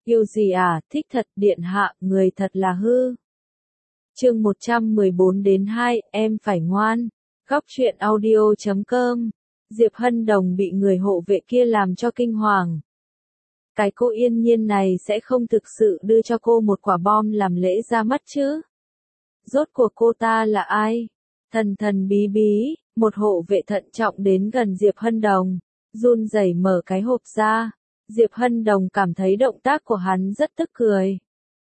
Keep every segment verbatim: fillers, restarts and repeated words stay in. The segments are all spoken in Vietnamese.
Yêu gì à, thích thật, điện hạ, người thật là hư. Chương một trăm mười bốn đến hai, em phải ngoan. Góc truyện audio chấm com. Diệp Hân Đồng bị người hộ vệ kia làm cho kinh hoàng. Cái cô Yên Nhiên này sẽ không thực sự đưa cho cô một quả bom làm lễ ra mắt chứ? Rốt cuộc cô ta là ai? Thần thần bí bí, một hộ vệ thận trọng đến gần Diệp Hân Đồng, run rẩy mở cái hộp ra. Diệp Hân Đồng cảm thấy động tác của hắn rất tức cười.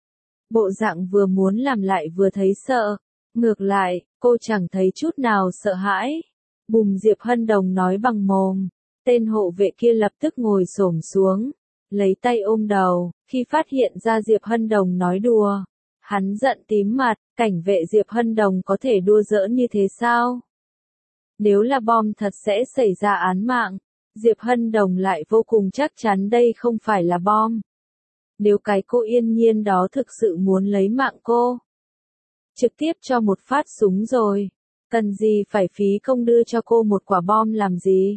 Bộ dạng vừa muốn làm lại vừa thấy sợ. Ngược lại, cô chẳng thấy chút nào sợ hãi. Bùm, Diệp Hân Đồng nói bằng mồm. Tên hộ vệ kia lập tức ngồi xổm xuống, lấy tay ôm đầu. Khi phát hiện ra Diệp Hân Đồng nói đùa, hắn giận tím mặt. Cảnh vệ Diệp Hân Đồng có thể đùa giỡn như thế sao? Nếu là bom thật sẽ xảy ra án mạng. Diệp Hân Đồng lại vô cùng chắc chắn đây không phải là bom. Nếu cái cô Yên Nhiên đó thực sự muốn lấy mạng cô, trực tiếp cho một phát súng rồi. Cần gì phải phí công đưa cho cô một quả bom làm gì?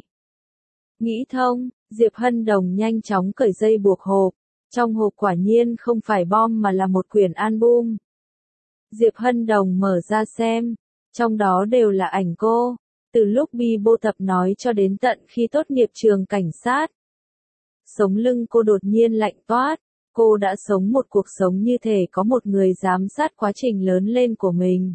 Nghĩ thông, Diệp Hân Đồng nhanh chóng cởi dây buộc hộp. Trong hộp quả nhiên không phải bom mà là một quyển album. Diệp Hân Đồng mở ra xem, trong đó đều là ảnh cô, từ lúc bi bô tập nói cho đến tận khi tốt nghiệp trường cảnh sát. Sống lưng cô đột nhiên lạnh toát, cô đã sống một cuộc sống như thể có một người giám sát quá trình lớn lên của mình.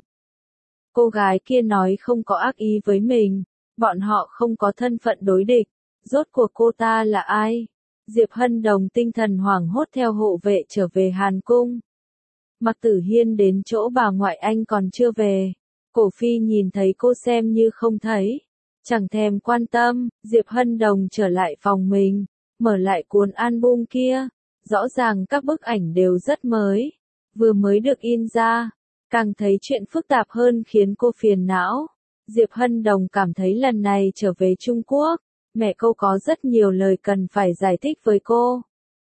Cô gái kia nói không có ác ý với mình, bọn họ không có thân phận đối địch, rốt cuộc cô ta là ai? Diệp Hân Đồng tinh thần hoảng hốt theo hộ vệ trở về Hàn Cung. Mạc Tử Hiên đến chỗ bà ngoại anh còn chưa về. Cổ Phi nhìn thấy cô xem như không thấy, chẳng thèm quan tâm. Diệp Hân Đồng trở lại phòng mình, mở lại cuốn album kia. Rõ ràng các bức ảnh đều rất mới, vừa mới được in ra. Càng thấy chuyện phức tạp hơn khiến cô phiền não. Diệp Hân Đồng cảm thấy lần này trở về Trung Quốc, mẹ cô có rất nhiều lời cần phải giải thích với cô.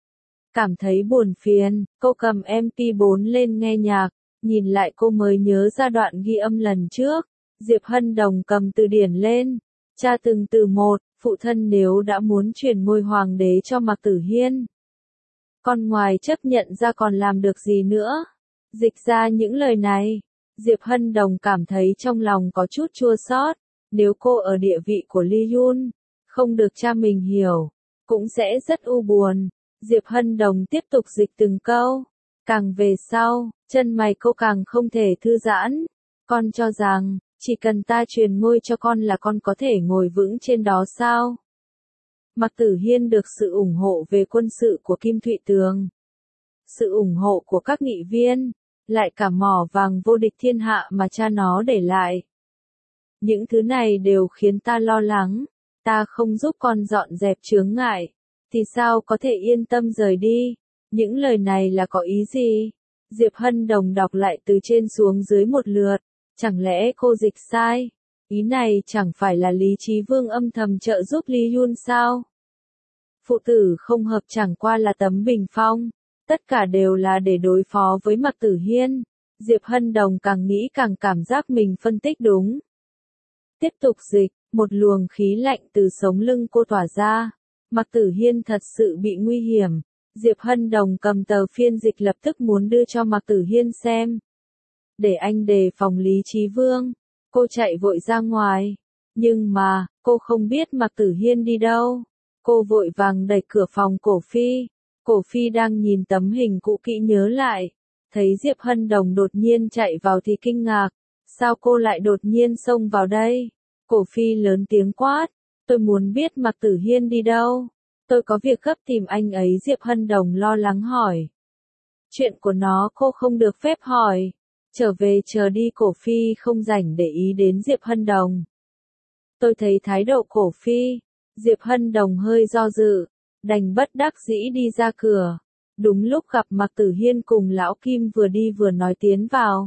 Cảm thấy buồn phiền, cô cầm em pê bốn lên nghe nhạc, nhìn lại cô mới nhớ ra đoạn ghi âm lần trước. Diệp Hân Đồng cầm từ điển lên, tra từng từ một. Phụ thân nếu đã muốn truyền ngôi hoàng đế cho Mạc Tử Hiên, con ngoài chấp nhận ra còn làm được gì nữa? Dịch ra những lời này, Diệp Hân Đồng cảm thấy trong lòng có chút chua xót. Nếu cô ở địa vị của Lee Yun, không được cha mình hiểu, cũng sẽ rất u buồn. Diệp Hân Đồng tiếp tục dịch từng câu. Càng về sau, chân mày cô càng không thể thư giãn. Con cho rằng, chỉ cần ta truyền ngôi cho con là con có thể ngồi vững trên đó sao? Mạc Tử Hiên được sự ủng hộ về quân sự của Kim Thụy Tường, sự ủng hộ của các nghị viên, lại cả mỏ vàng vô địch thiên hạ mà cha nó để lại. Những thứ này đều khiến ta lo lắng. Ta không giúp con dọn dẹp chướng ngại, thì sao có thể yên tâm rời đi? Những lời này là có ý gì? Diệp Hân Đồng đọc lại từ trên xuống dưới một lượt. Chẳng lẽ cô dịch sai? Ý này chẳng phải là Lý Chí Vương âm thầm trợ giúp Lee Yun sao? Phụ tử không hợp chẳng qua là tấm bình phong. Tất cả đều là để đối phó với Mạc Tử Hiên. Diệp Hân Đồng càng nghĩ càng cảm giác mình phân tích đúng. Tiếp tục dịch, một luồng khí lạnh từ sống lưng cô tỏa ra. Mạc Tử Hiên thật sự bị nguy hiểm. Diệp Hân Đồng cầm tờ phiên dịch lập tức muốn đưa cho Mạc Tử Hiên xem. Để anh đề phòng Lý Chí Vương. Cô chạy vội ra ngoài. Nhưng mà, cô không biết Mạc Tử Hiên đi đâu. Cô vội vàng đẩy cửa phòng Cổ Phi. Cổ Phi đang nhìn tấm hình cũ kỹ nhớ lại. Thấy Diệp Hân Đồng đột nhiên chạy vào thì kinh ngạc. Sao cô lại đột nhiên xông vào đây? Cổ Phi lớn tiếng quát. Tôi muốn biết Mạc Tử Hiên đi đâu. Tôi có việc gấp tìm anh ấy. Diệp Hân Đồng lo lắng hỏi. Chuyện của nó cô không được phép hỏi. Trở về chờ đi. Cổ Phi không rảnh để ý đến Diệp Hân Đồng. Tôi thấy thái độ Cổ Phi. Diệp Hân Đồng hơi do dự, đành bất đắc dĩ đi ra cửa. Đúng lúc gặp Mạc Tử Hiên cùng Lão Kim vừa đi vừa nói tiến vào.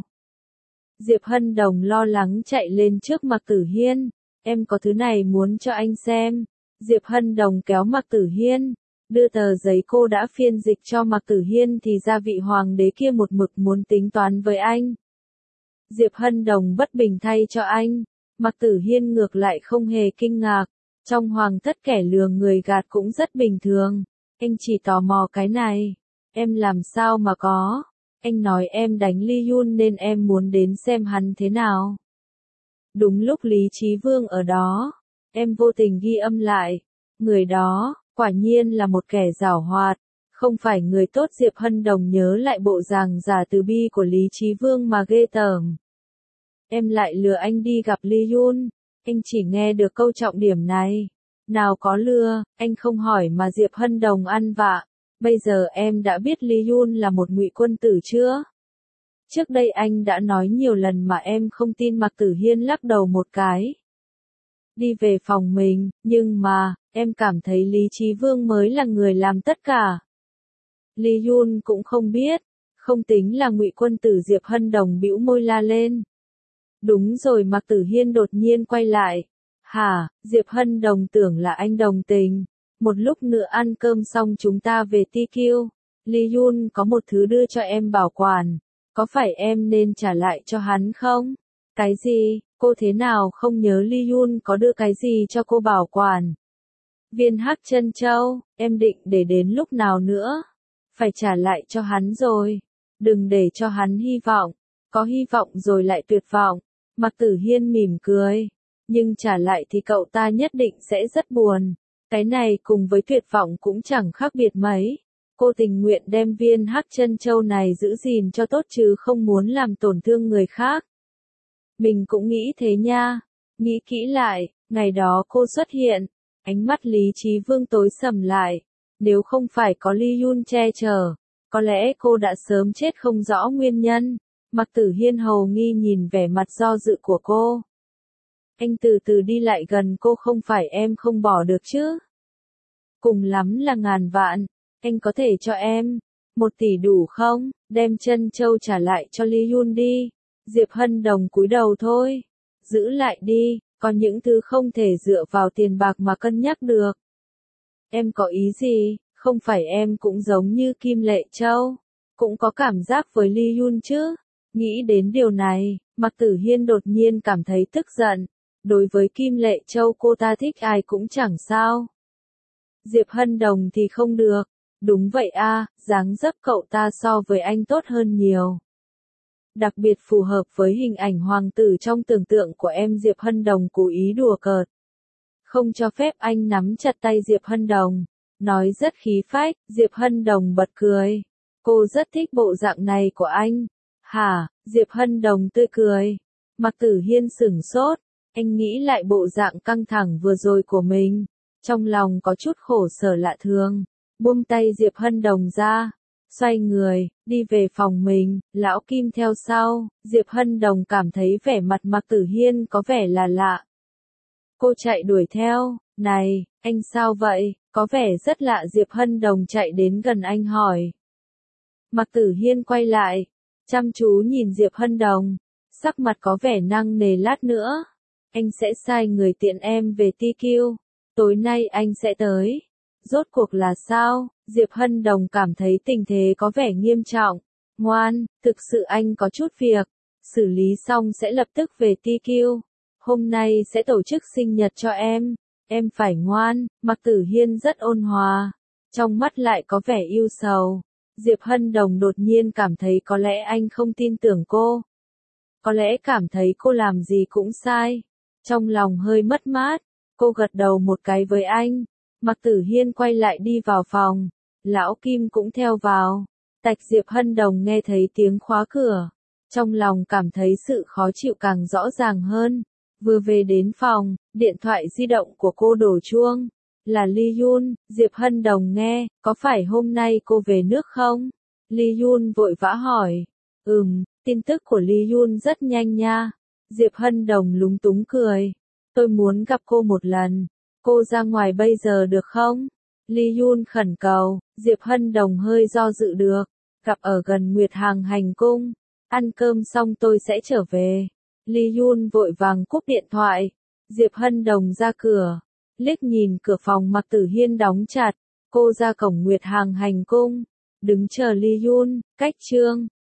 Diệp Hân Đồng lo lắng chạy lên trước Mạc Tử Hiên. Em có thứ này muốn cho anh xem. Diệp Hân Đồng kéo Mạc Tử Hiên, đưa tờ giấy cô đã phiên dịch cho Mạc Tử Hiên thì ra vị hoàng đế kia một mực muốn tính toán với anh. Diệp Hân Đồng bất bình thay cho anh. Mạc Tử Hiên ngược lại không hề kinh ngạc. Trong hoàng thất kẻ lừa người gạt cũng rất bình thường. Anh chỉ tò mò cái này. Em làm sao mà có? Anh nói em đánh Lee Yun nên em muốn đến xem hắn thế nào. Đúng lúc Lý Chí Vương ở đó, em vô tình ghi âm lại. Người đó, quả nhiên là một kẻ giảo hoạt, không phải người tốt. Diệp Hân Đồng nhớ lại bộ dáng giả từ bi của Lý Chí Vương mà ghê tởm. Em lại lừa anh đi gặp Lee Yun, anh chỉ nghe được câu trọng điểm này. Nào có lừa, anh không hỏi mà Diệp Hân Đồng ăn vạ. Bây giờ em đã biết Lee Yun là một ngụy quân tử chưa? Trước đây anh đã nói nhiều lần mà em không tin. Mạc Tử Hiên lắc đầu một cái. Đi về phòng mình, nhưng mà, em cảm thấy Lý Chí Vương mới là người làm tất cả. Lee Yun cũng không biết, không tính là ngụy quân tử. Diệp Hân Đồng bĩu môi la lên. Đúng rồi. Mạc Tử Hiên đột nhiên quay lại. Hả? Diệp Hân Đồng tưởng là anh đồng tình. Một lúc nữa ăn cơm xong chúng ta về tê quy. Lee Yun có một thứ đưa cho em bảo quản. Có phải em nên trả lại cho hắn không? Cái gì? Cô thế nào không nhớ Lee Yun có đưa cái gì cho cô bảo quản? Viên hắc chân châu, em định để đến lúc nào nữa? Phải trả lại cho hắn rồi. Đừng để cho hắn hy vọng. Có hy vọng rồi lại tuyệt vọng. Mạc Tử Hiên mỉm cười. Nhưng trả lại thì cậu ta nhất định sẽ rất buồn. Cái này cùng với tuyệt vọng cũng chẳng khác biệt mấy. Cô tình nguyện đem viên hắc chân châu này giữ gìn cho tốt chứ không muốn làm tổn thương người khác. Mình cũng nghĩ thế nha. Nghĩ kỹ lại, ngày đó cô xuất hiện, ánh mắt Lý Chí Vương tối sầm lại. Nếu không phải có Lee Yun che chở, có lẽ cô đã sớm chết không rõ nguyên nhân. Mạc Tử Hiên hầu nghi nhìn vẻ mặt do dự của cô. Anh từ từ đi lại gần cô. Không phải em không bỏ được chứ? Cùng lắm là ngàn vạn. Anh có thể cho em một tỷ đủ không? Đem chân châu trả lại cho Lee Yun đi. Diệp Hân Đồng cúi đầu thôi. Giữ lại đi, còn những thứ không thể dựa vào tiền bạc mà cân nhắc được. Em có ý gì? Không phải em cũng giống như Kim Lệ Châu, cũng có cảm giác với Lee Yun chứ? Nghĩ đến điều này, Mạc Tử Hiên đột nhiên cảm thấy tức giận. Đối với Kim Lệ Châu cô ta thích ai cũng chẳng sao. Diệp Hân Đồng thì không được. Đúng vậy a, dáng dấp cậu ta so với anh tốt hơn nhiều. Đặc biệt phù hợp với hình ảnh hoàng tử trong tưởng tượng của em. Diệp Hân Đồng cố ý đùa cợt. Không cho phép anh nắm chặt tay Diệp Hân Đồng. Nói rất khí phách. Diệp Hân Đồng bật cười. Cô rất thích bộ dạng này của anh. Hả? Diệp Hân Đồng tươi cười. Mạc Tử Hiên sửng sốt. Anh nghĩ lại bộ dạng căng thẳng vừa rồi của mình. Trong lòng có chút khổ sở lạ thường. Buông tay Diệp Hân Đồng ra. Xoay người, đi về phòng mình. Lão Kim theo sau. Diệp Hân Đồng cảm thấy vẻ mặt Mạc Tử Hiên có vẻ là lạ. Cô chạy đuổi theo. Này, anh sao vậy? Có vẻ rất lạ. Diệp Hân Đồng chạy đến gần anh hỏi. Mạc Tử Hiên quay lại. Chăm chú nhìn Diệp Hân Đồng. Sắc mặt có vẻ nặng nề. Lát nữa anh sẽ sai người tiện em về tê quy. Tối nay anh sẽ tới. Rốt cuộc là sao? Diệp Hân Đồng cảm thấy tình thế có vẻ nghiêm trọng. Ngoan, thực sự anh có chút việc. Xử lý xong sẽ lập tức về tê quy. Hôm nay sẽ tổ chức sinh nhật cho em. Em phải ngoan. Mạc Tử Hiên rất ôn hòa. Trong mắt lại có vẻ yêu sầu. Diệp Hân Đồng đột nhiên cảm thấy có lẽ anh không tin tưởng cô. Có lẽ cảm thấy cô làm gì cũng sai. Trong lòng hơi mất mát. Cô gật đầu một cái với anh. Mạc Tử Hiên quay lại đi vào phòng. Lão Kim cũng theo vào. Tạch. Diệp Hân Đồng nghe thấy tiếng khóa cửa. Trong lòng cảm thấy sự khó chịu càng rõ ràng hơn. Vừa về đến phòng, điện thoại di động của cô đổ chuông. Là Lee Yun. Diệp Hân Đồng nghe, có phải hôm nay cô về nước không? Lee Yun vội vã hỏi. Ừm, tin tức của Lee Yun rất nhanh nha. Diệp Hân Đồng lúng túng cười. Tôi muốn gặp cô một lần. Cô ra ngoài bây giờ được không? Lee Yun khẩn cầu. Diệp Hân Đồng hơi do dự được. Gặp ở gần Nguyệt Hàng Hành Cung. Ăn cơm xong tôi sẽ trở về. Lee Yun vội vàng cúp điện thoại. Diệp Hân Đồng ra cửa. Liếc nhìn cửa phòng Mạc Tử Hiên đóng chặt. Cô ra cổng Nguyệt Hàng Hành Cung. Đứng chờ Lee Yun. Cách chương